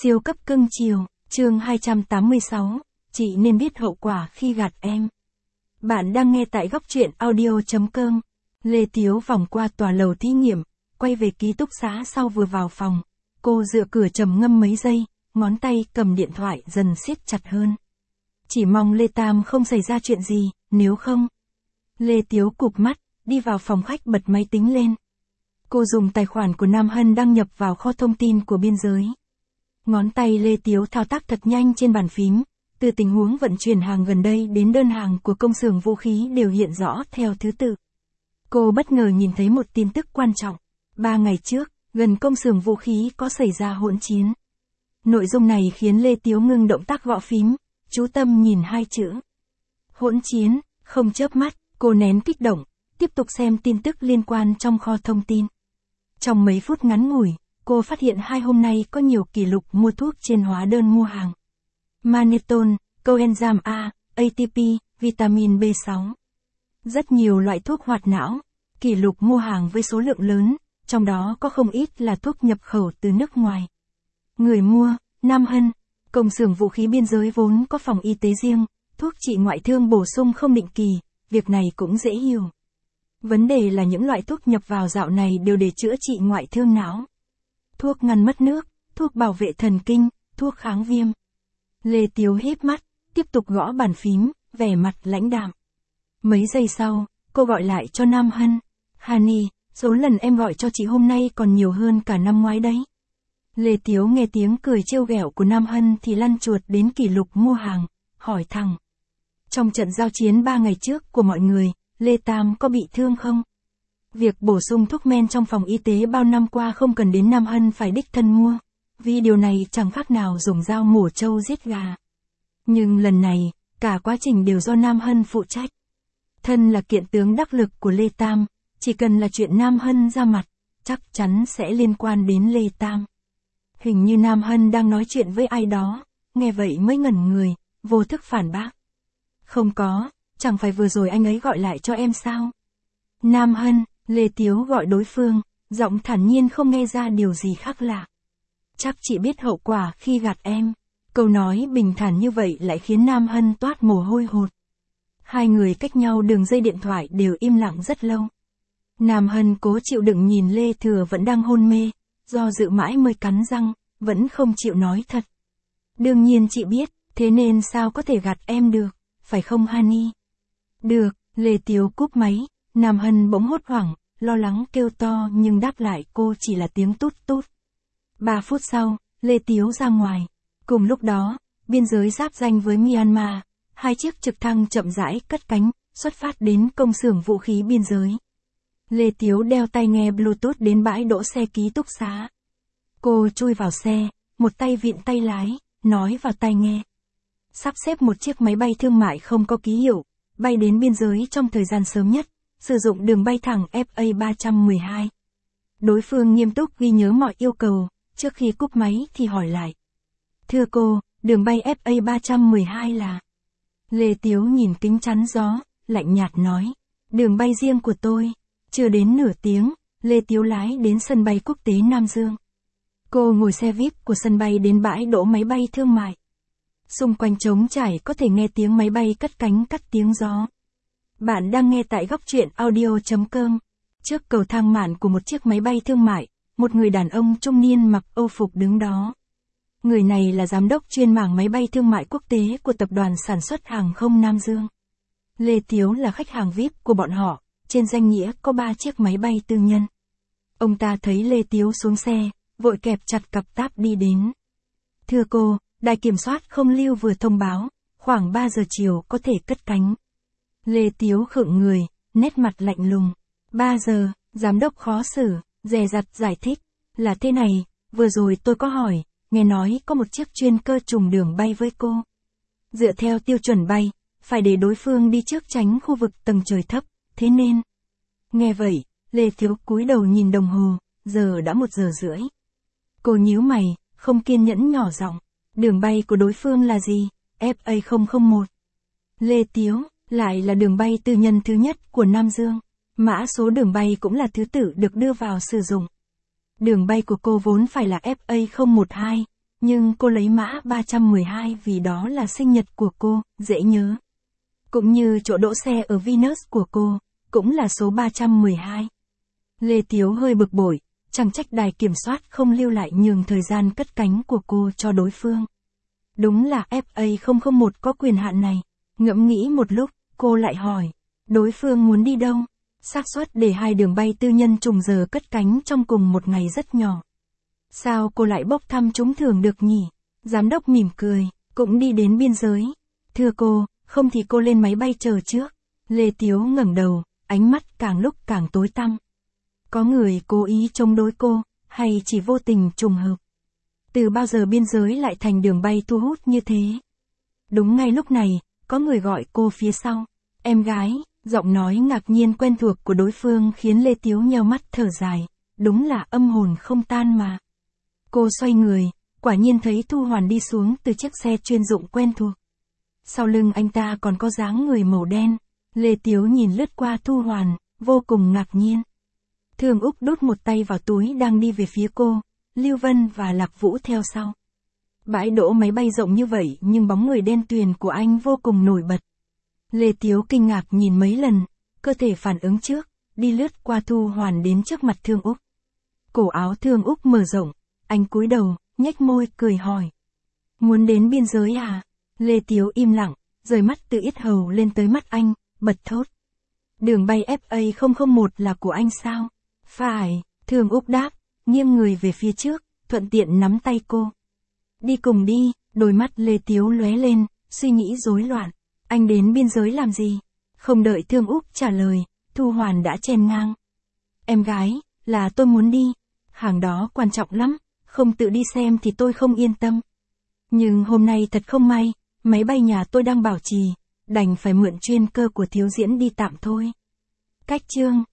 Siêu cấp cưng chiều, chương 286, chị nên biết hậu quả khi gạt em. Bạn đang nghe tại góc truyện audio.com. Lê Tiếu vòng qua tòa lầu thí nghiệm, quay về ký túc xá sau vừa vào phòng. Cô dựa cửa trầm ngâm mấy giây, ngón tay cầm điện thoại dần siết chặt hơn. Chỉ mong Lê Tam không xảy ra chuyện gì, nếu không. Lê Tiếu cụp mắt, đi vào phòng khách bật máy tính lên. Cô dùng tài khoản của Nam Hân đăng nhập vào kho thông tin của biên giới. Ngón tay Lê Tiếu thao tác thật nhanh trên bàn phím, từ tình huống vận chuyển hàng gần đây đến đơn hàng của công xưởng vũ khí đều hiện rõ theo thứ tự. Cô bất ngờ nhìn thấy một tin tức quan trọng. 3 ngày trước, gần công xưởng vũ khí có xảy ra hỗn chiến. Nội dung này khiến Lê Tiếu ngưng động tác gõ phím, chú tâm nhìn hai chữ. Hỗn chiến, không chớp mắt, cô nén kích động, tiếp tục xem tin tức liên quan trong kho thông tin. Trong mấy phút ngắn ngủi, cô phát hiện 2 hôm nay có nhiều kỷ lục mua thuốc trên hóa đơn mua hàng. Mannitol, coenzyme A, ATP, vitamin B6. Rất nhiều loại thuốc hoạt não, kỷ lục mua hàng với số lượng lớn, trong đó có không ít là thuốc nhập khẩu từ nước ngoài. Người mua, Nam Hân, công xưởng vũ khí biên giới vốn có phòng y tế riêng, thuốc trị ngoại thương bổ sung không định kỳ, việc này cũng dễ hiểu. Vấn đề là những loại thuốc nhập vào dạo này đều để chữa trị ngoại thương não. Thuốc ngăn mất nước, thuốc bảo vệ thần kinh, thuốc kháng viêm. Lê Tiếu híp mắt, tiếp tục gõ bàn phím, vẻ mặt lãnh đạm. Mấy giây sau, cô gọi lại cho Nam Hân. Hani, số lần em gọi cho chị hôm nay còn nhiều hơn cả năm ngoái đấy. Lê Tiếu nghe tiếng cười trêu ghẹo của Nam Hân thì lăn chuột đến kỷ lục mua hàng, hỏi thẳng. Trong trận giao chiến 3 ngày trước của mọi người, Lê Tam có bị thương không? Việc bổ sung thuốc men trong phòng y tế bao năm qua không cần đến Nam Hân phải đích thân mua, vì điều này chẳng khác nào dùng dao mổ trâu giết gà. Nhưng lần này, cả quá trình đều do Nam Hân phụ trách. Thân là kiện tướng đắc lực của Lê Tam, chỉ cần là chuyện Nam Hân ra mặt, chắc chắn sẽ liên quan đến Lê Tam. Hình như Nam Hân đang nói chuyện với ai đó, nghe vậy mới ngẩn người, vô thức phản bác. Không có, chẳng phải vừa rồi anh ấy gọi lại cho em sao? Nam Hân, Lê Tiếu gọi đối phương, giọng thản nhiên không nghe ra điều gì khác lạ. Chắc chị biết hậu quả khi gạt em. Câu nói bình thản như vậy lại khiến Nam Hân toát mồ hôi hột. Hai người cách nhau đường dây điện thoại đều im lặng rất lâu. Nam Hân cố chịu đựng nhìn Lê Thừa vẫn đang hôn mê, do dự mãi mới cắn răng, vẫn không chịu nói thật. Đương nhiên chị biết, thế nên sao có thể gạt em được, phải không Hani? Được, Lê Tiếu cúp máy, Nam Hân bỗng hốt hoảng, lo lắng kêu to nhưng đáp lại cô chỉ là tiếng tút tút. 3 phút sau, Lê Tiếu ra ngoài. Cùng lúc đó, biên giới giáp ranh với Myanmar, 2 chiếc trực thăng chậm rãi cất cánh, xuất phát đến công xưởng vũ khí biên giới. Lê Tiếu đeo tai nghe Bluetooth đến bãi đỗ xe ký túc xá. Cô chui vào xe, một tay vịn tay lái, nói vào tai nghe. Sắp xếp một chiếc máy bay thương mại không có ký hiệu, bay đến biên giới trong thời gian sớm nhất, sử dụng đường bay thẳng FA312. Đối phương nghiêm túc ghi nhớ mọi yêu cầu, trước khi cúp máy thì hỏi lại. Thưa cô, đường bay FA312 là... Lê Tiếu nhìn kính chắn gió, lạnh nhạt nói. Đường bay riêng của tôi. Chưa đến nửa tiếng, Lê Tiếu lái đến sân bay quốc tế Nam Dương. Cô ngồi xe VIP của sân bay đến bãi đỗ máy bay thương mại. Xung quanh trống trải có thể nghe tiếng máy bay cất cánh cắt tiếng gió. Bạn đang nghe tại góc truyện audio.com. Trước cầu thang mạn của một chiếc máy bay thương mại, một người đàn ông trung niên mặc âu phục đứng đó. Người này là giám đốc chuyên mảng máy bay thương mại quốc tế của tập đoàn sản xuất hàng không Nam Dương. Lê Tiếu là khách hàng VIP của bọn họ, trên danh nghĩa có 3 chiếc máy bay tư nhân. Ông ta thấy Lê Tiếu xuống xe, vội kẹp chặt cặp táp đi đến. Thưa cô, đài kiểm soát không lưu vừa thông báo, khoảng 3 giờ chiều có thể cất cánh. Lê Tiếu khựng người, nét mặt lạnh lùng. 3 giờ, giám đốc khó xử, dè dặt giải thích. Là thế này, vừa rồi tôi có hỏi, nghe nói có một chiếc chuyên cơ trùng đường bay với cô. Dựa theo tiêu chuẩn bay, phải để đối phương đi trước tránh khu vực tầng trời thấp, thế nên. Nghe vậy, Lê Tiếu cúi đầu nhìn đồng hồ, giờ đã 1 giờ rưỡi. Cô nhíu mày, không kiên nhẫn nhỏ giọng. Đường bay của đối phương là gì? FA001. Lê Tiếu, lại là đường bay tư nhân thứ nhất của Nam Dương. Mã số đường bay cũng là thứ tự được đưa vào sử dụng. Đường bay của cô vốn phải là FA012, Nhưng cô lấy mã 312 vì đó là sinh nhật của cô, dễ nhớ. Cũng như chỗ đỗ xe ở Venus của cô, cũng là số 312. Lê Tiếu hơi bực bội, chẳng trách đài kiểm soát không lưu lại nhường thời gian cất cánh của cô cho đối phương. Đúng là FA001 có quyền hạn này. Ngẫm nghĩ một lúc, cô lại hỏi, đối phương muốn đi đâu? Xác suất để hai đường bay tư nhân trùng giờ cất cánh trong cùng một ngày rất nhỏ. Sao cô lại bốc thăm trúng thưởng được nhỉ? Giám đốc mỉm cười, cũng đi đến biên giới. Thưa cô, không thì cô lên máy bay chờ trước. Lê Tiếu ngẩng đầu, ánh mắt càng lúc càng tối tăm. Có người cố ý chống đối cô, hay chỉ vô tình trùng hợp? Từ bao giờ biên giới lại thành đường bay thu hút như thế? Đúng ngay lúc này, có người gọi cô phía sau. Em gái, giọng nói ngạc nhiên quen thuộc của đối phương khiến Lê Tiếu nheo mắt thở dài. Đúng là âm hồn không tan mà. Cô xoay người, quả nhiên thấy Thu Hoàn đi xuống từ chiếc xe chuyên dụng quen thuộc. Sau lưng anh ta còn có dáng người màu đen. Lê Tiếu nhìn lướt qua Thu Hoàn, vô cùng ngạc nhiên. Thường Úc đút một tay vào túi đang đi về phía cô, Lưu Vân và Lạc Vũ theo sau. Bãi đỗ máy bay rộng như vậy nhưng bóng người đen tuyền của anh vô cùng nổi bật. Lê Tiếu kinh ngạc nhìn mấy lần, cơ thể phản ứng trước, đi lướt qua Thu Hoàn đến trước mặt Thương Úc. Cổ áo Thương Úc mở rộng, anh cúi đầu, nhếch môi cười hỏi. Muốn đến biên giới à? Lê Tiếu im lặng, rời mắt từ yết hầu lên tới mắt anh, bật thốt. Đường bay FA001 là của anh sao? Phải, Thương Úc đáp, nghiêng người về phía trước, thuận tiện nắm tay cô. Đi cùng đi, đôi mắt Lê Tiếu lóe lên, suy nghĩ rối loạn. Anh đến biên giới làm gì? Không đợi Thương Úc trả lời, Thu Hoàn đã chen ngang. Em gái, là tôi muốn đi. Hàng đó quan trọng lắm, không tự đi xem thì tôi không yên tâm. Nhưng hôm nay thật không may, máy bay nhà tôi đang bảo trì, đành phải mượn chuyên cơ của thiếu diễn đi tạm thôi. Cách chương